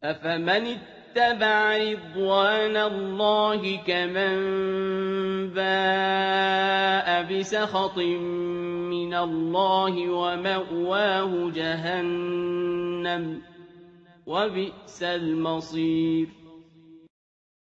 أَفَمَنِ اتَّبَعَ رِضْوَانَ اللَّهِ كَمَن بَاءَ بِسَخَطٍ مِّنَ اللَّهِ وَمَأْوَاهُ جَهَنَّمُ ۚ وَبِئْسَ الْمَصِيرُ